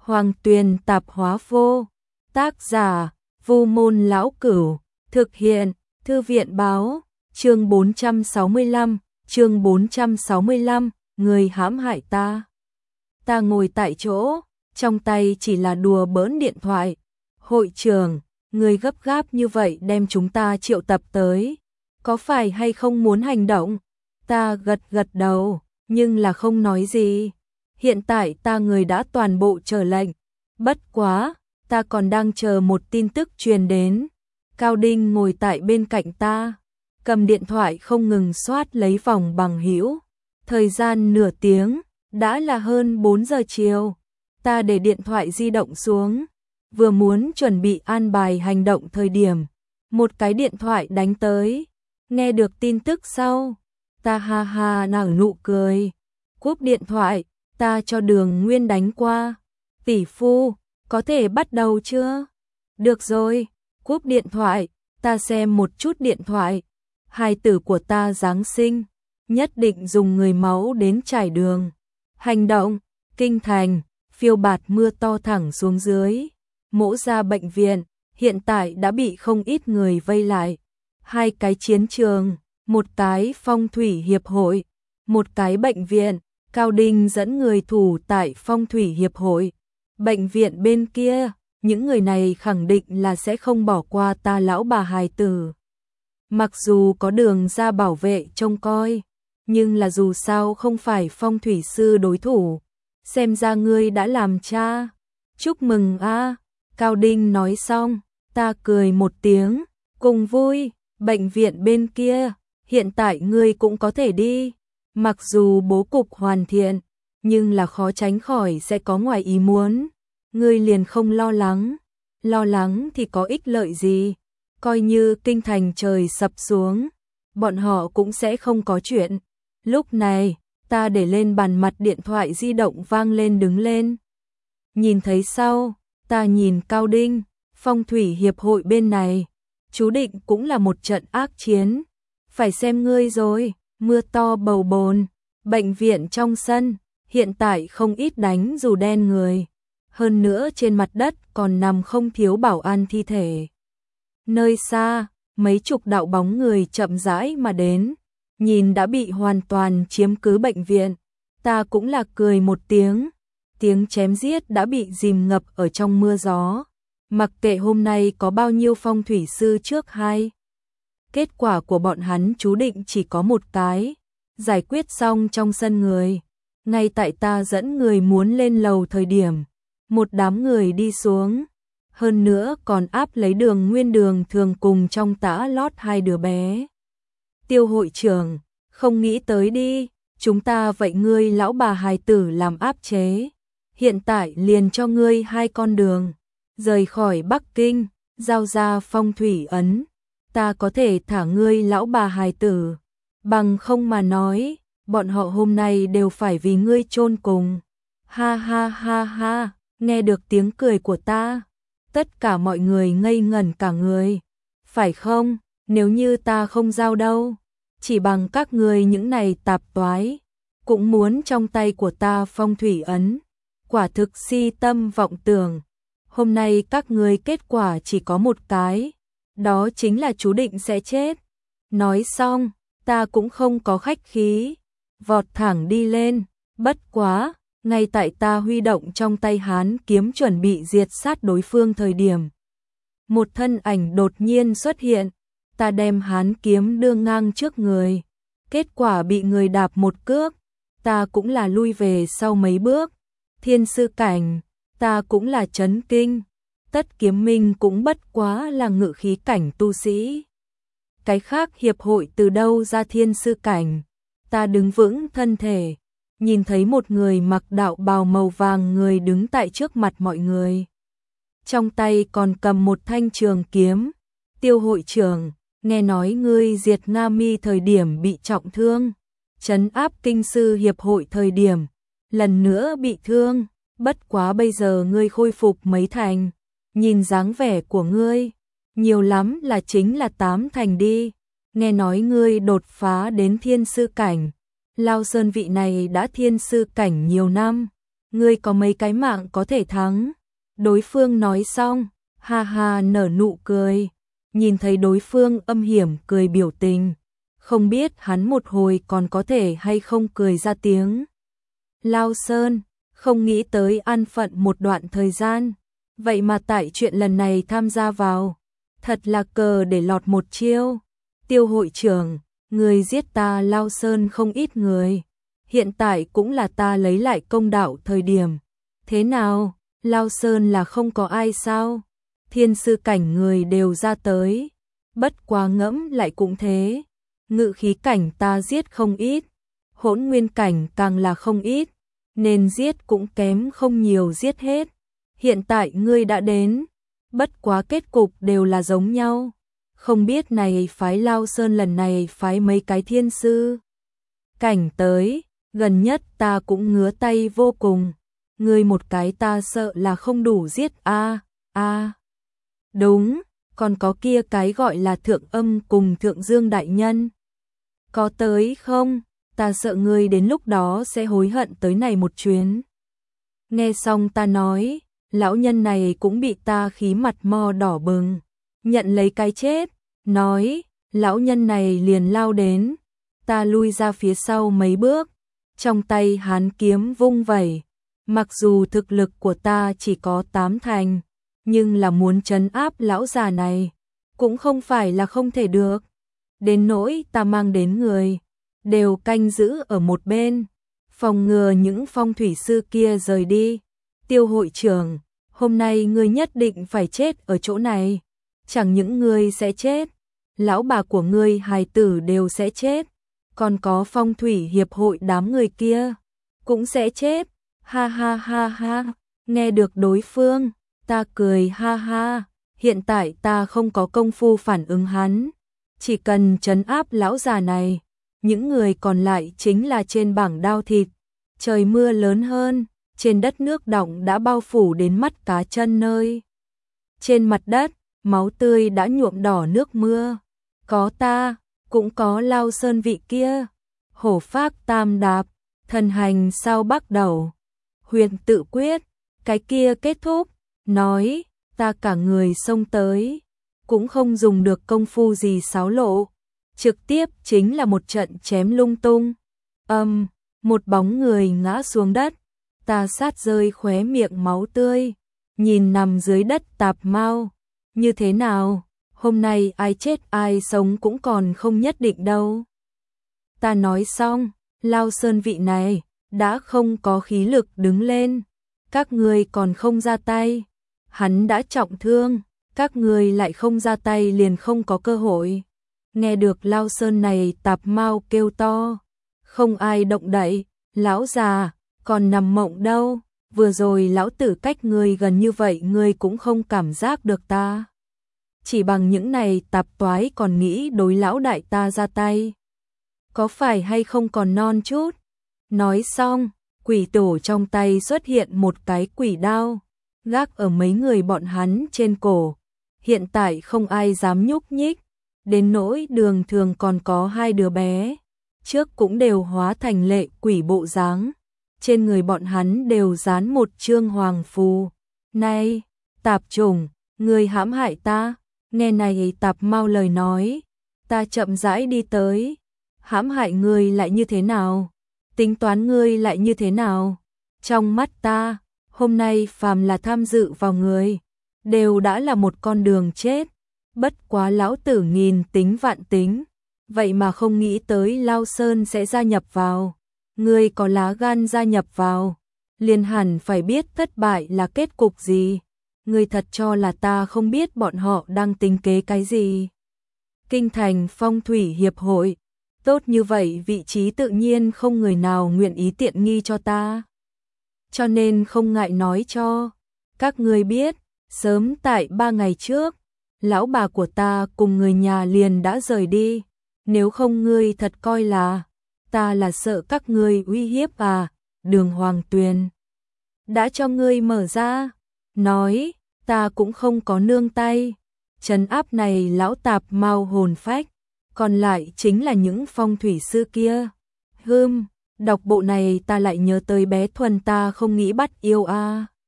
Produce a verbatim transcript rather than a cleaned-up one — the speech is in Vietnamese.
Hoàng Tuyền Tạp Hóa Vô. Tác giả: Vu Môn Lão Cửu. Thực hiện: Thư viện Báo. Chương bốn trăm sáu mươi lăm, chương bốn trăm sáu mươi lăm, người hãm hại ta. Ta ngồi tại chỗ, trong tay chỉ là đùa bỡn điện thoại. Hội trưởng, người gấp gáp như vậy đem chúng ta triệu tập tới, có phải hay không muốn hành động? Ta gật gật đầu, nhưng là không nói gì. Hiện tại ta người đã toàn bộ chờ lệnh. Bất quá, ta còn đang chờ một tin tức truyền đến. Cao Đinh ngồi tại bên cạnh ta, cầm điện thoại không ngừng soát lấy vòng bằng hữu. Thời gian nửa tiếng, đã là hơn bốn giờ chiều. Ta để điện thoại di động xuống, vừa muốn chuẩn bị an bài hành động thời điểm, một cái điện thoại đánh tới. Nghe được tin tức sau, ta ha ha nở nụ cười. Cúp điện thoại, ta cho Đường Nguyên đánh qua. Tỷ phu, có thể bắt đầu chưa? Được rồi. Cúp điện thoại, ta xem một chút điện thoại. Hài tử của ta Giáng sinh, nhất định dùng người máu đến trải đường. Hành động, kinh thành, phiêu bạt mưa to thẳng xuống dưới. Mỗ Gia bệnh viện, hiện tại đã bị không ít người vây lại. Hai cái chiến trường, một cái phong thủy hiệp hội, một cái bệnh viện. Cao Đinh dẫn người thủ tại phong thủy hiệp hội. Bệnh viện bên kia, những người này khẳng định là sẽ không bỏ qua ta lão bà hài tử. Mặc dù có Đường ra bảo vệ trông coi, nhưng là dù sao không phải phong thủy sư đối thủ. Xem ra ngươi đã làm cha. Chúc mừng a. Cao Đinh nói xong, ta cười một tiếng, cùng vui. Bệnh viện bên kia, hiện tại ngươi cũng có thể đi. Mặc dù bố cục hoàn thiện, nhưng là khó tránh khỏi sẽ có ngoài ý muốn. Ngươi liền không lo lắng. Lo lắng thì có ích lợi gì? Coi như kinh thành trời sập xuống, bọn họ cũng sẽ không có chuyện. Lúc này, ta để lên bàn mặt điện thoại di động vang lên đứng lên. Nhìn thấy sau, ta nhìn Cao Đinh, phong thủy hiệp hội bên này, chú định cũng là một trận ác chiến. Phải xem ngươi rồi. Mưa to bầu bồn, bệnh viện trong sân, hiện tại không ít đánh dù đen người. Hơn nữa trên mặt đất còn nằm không thiếu bảo an thi thể. Nơi xa, mấy chục đạo bóng người chậm rãi mà đến, nhìn đã bị hoàn toàn chiếm cứ bệnh viện. Ta cũng là cười một tiếng, tiếng chém giết đã bị dìm ngập ở trong mưa gió. Mặc kệ hôm nay có bao nhiêu phong thủy sư trước hai, kết quả của bọn hắn chú định chỉ có một cái, giải quyết xong trong sân người. Ngay tại ta dẫn người muốn lên lầu thời điểm, một đám người đi xuống, hơn nữa còn áp lấy Đường Nguyên Đường thường cùng trong tã lót hai đứa bé. Tiêu hội trưởng, không nghĩ tới đi, chúng ta vậy ngươi lão bà hài tử làm áp chế. Hiện tại liền cho ngươi hai con đường, rời khỏi Bắc Kinh, giao ra phong thủy ấn. Ta có thể thả ngươi lão bà hài tử, bằng không mà nói, bọn họ hôm nay đều phải vì ngươi chôn cùng. Ha ha ha ha, nghe được tiếng cười của ta, tất cả mọi người ngây ngẩn cả người. Phải không, nếu như ta không giao đâu, chỉ bằng các ngươi những này tạp toái, cũng muốn trong tay của ta phong thủy ấn. Quả thực si tâm vọng tưởng, hôm nay các ngươi kết quả chỉ có một cái. Đó chính là chú định sẽ chết. Nói xong, ta cũng không có khách khí, vọt thẳng đi lên. Bất quá, ngay tại ta huy động trong tay hán kiếm chuẩn bị diệt sát đối phương thời điểm, một thân ảnh đột nhiên xuất hiện. Ta đem hán kiếm đưa ngang trước người, kết quả bị người đạp một cước. Ta cũng là lui về sau mấy bước. Thiên sư cảnh, ta cũng là chấn kinh. Tất Kiếm Minh cũng bất quá là ngự khí cảnh tu sĩ. Cái khác hiệp hội từ đâu ra thiên sư cảnh? Ta đứng vững thân thể, nhìn thấy một người mặc đạo bào màu vàng người đứng tại trước mặt mọi người. Trong tay còn cầm một thanh trường kiếm. Tiêu hội trưởng, nghe nói ngươi diệt Nga Mi thời điểm bị trọng thương, trấn áp kinh sư hiệp hội thời điểm, lần nữa bị thương. Bất quá bây giờ ngươi khôi phục mấy thành. Nhìn dáng vẻ của ngươi, nhiều lắm là chính là tám thành đi. Nghe nói ngươi đột phá đến thiên sư cảnh. Lao Sơn vị này đã thiên sư cảnh nhiều năm, ngươi có mấy cái mạng có thể thắng. Đối phương nói xong, ha ha nở nụ cười, nhìn thấy đối phương âm hiểm cười biểu tình, không biết hắn một hồi còn có thể hay không cười ra tiếng. Lao Sơn, không nghĩ tới an phận một đoạn thời gian, vậy mà tại chuyện lần này tham gia vào, thật là cờ để lọt một chiêu. Tiêu hội trưởng, người giết ta Lao Sơn không ít người, hiện tại cũng là ta lấy lại công đạo thời điểm. Thế nào, Lao Sơn là không có ai sao? Thiên sư cảnh người đều ra tới, bất quá ngẫm lại cũng thế. Ngự khí cảnh ta giết không ít, hỗn nguyên cảnh càng là không ít, nên giết cũng kém không nhiều giết hết. Hiện tại ngươi đã đến, bất quá kết cục đều là giống nhau. Không biết này phái Lao Sơn lần này phái mấy cái thiên sư cảnh tới, gần nhất ta cũng ngứa tay vô cùng. Ngươi một cái ta sợ là không đủ giết a a. Đúng, còn có kia cái gọi là Thượng Âm cùng Thượng Dương đại nhân. Có tới không? Ta sợ ngươi đến lúc đó sẽ hối hận tới này một chuyến. Nghe xong ta nói, lão nhân này cũng bị ta khí mặt mo đỏ bừng, nhận lấy cái chết, nói, lão nhân này liền lao đến, ta lui ra phía sau mấy bước, trong tay hán kiếm vung vẩy, mặc dù thực lực của ta chỉ có tám thành, nhưng là muốn trấn áp lão già này, cũng không phải là không thể được. Đến nỗi ta mang đến người, đều canh giữ ở một bên, phòng ngừa những phong thủy sư kia rời đi. Tiêu hội trưởng, hôm nay ngươi nhất định phải chết ở chỗ này, chẳng những ngươi sẽ chết, lão bà của ngươi hài tử đều sẽ chết, còn có phong thủy hiệp hội đám người kia cũng sẽ chết. Ha ha ha ha, nghe được đối phương, ta cười ha ha, hiện tại ta không có công phu phản ứng hắn, chỉ cần trấn áp lão già này, những người còn lại chính là trên bảng đao thịt. Trời mưa lớn hơn, trên đất nước đọng đã bao phủ đến mắt cá chân nơi. Trên mặt đất, máu tươi đã nhuộm đỏ nước mưa. Có ta, cũng có Lao Sơn vị kia. Hổ phác tam đạp, thần hành sao bắt đầu. Huyền tự quyết, cái kia kết thúc, nói, ta cả người xông tới, cũng không dùng được công phu gì xáo lộ, trực tiếp chính là một trận chém lung tung. Âm, um, một bóng người ngã xuống đất, ta sát rơi khóe miệng máu tươi, nhìn nằm dưới đất Tạp Mao, như thế nào, hôm nay ai chết ai sống cũng còn không nhất định đâu. Ta nói xong, Lao Sơn vị này đã không có khí lực đứng lên, các người còn không ra tay, hắn đã trọng thương, các người lại không ra tay liền không có cơ hội. Nghe được Lao Sơn này Tạp Mao kêu to, không ai động đậy, lão già, còn nằm mộng đâu, vừa rồi lão tử cách người gần như vậy người cũng không cảm giác được ta. Chỉ bằng những này tạp toái còn nghĩ đối lão đại ta ra tay. Có phải hay không còn non chút? Nói xong, quỷ tổ trong tay xuất hiện một cái quỷ đao, gác ở mấy người bọn hắn trên cổ. Hiện tại không ai dám nhúc nhích, đến nỗi Đường Thường còn có hai đứa bé, trước cũng đều hóa thành lệ quỷ bộ dáng, trên người bọn hắn đều dán một chương hoàng phù. Này, tạp chủng, ngươi hãm hại ta. Nghe này Tạp Mao lời nói, ta chậm rãi đi tới, hãm hại ngươi lại như thế nào? Tính toán ngươi lại như thế nào? Trong mắt ta, hôm nay phàm là tham dự vào người, đều đã là một con đường chết. Bất quá lão tử nghìn tính vạn tính, vậy mà không nghĩ tới Lao Sơn sẽ gia nhập vào. Ngươi có lá gan gia nhập vào, liền hẳn phải biết thất bại là kết cục gì. Ngươi thật cho là ta không biết bọn họ đang tính kế cái gì? Kinh thành phong thủy hiệp hội, tốt như vậy vị trí tự nhiên không người nào nguyện ý tiện nghi cho ta. Cho nên không ngại nói cho các ngươi biết, sớm tại ba ngày trước, lão bà của ta cùng người nhà liền đã rời đi. Nếu không ngươi thật coi là ta là sợ các ngươi uy hiếp à? Đường Hoàng Tuyền đã cho ngươi mở ra, nói ta cũng không có nương tay, trấn áp này lão Tạp Mao hồn phách, còn lại chính là những phong thủy sư kia. Hừm, Đọc bộ này ta lại nhớ tới bé Thuần ta không nghĩ bắt yêu a.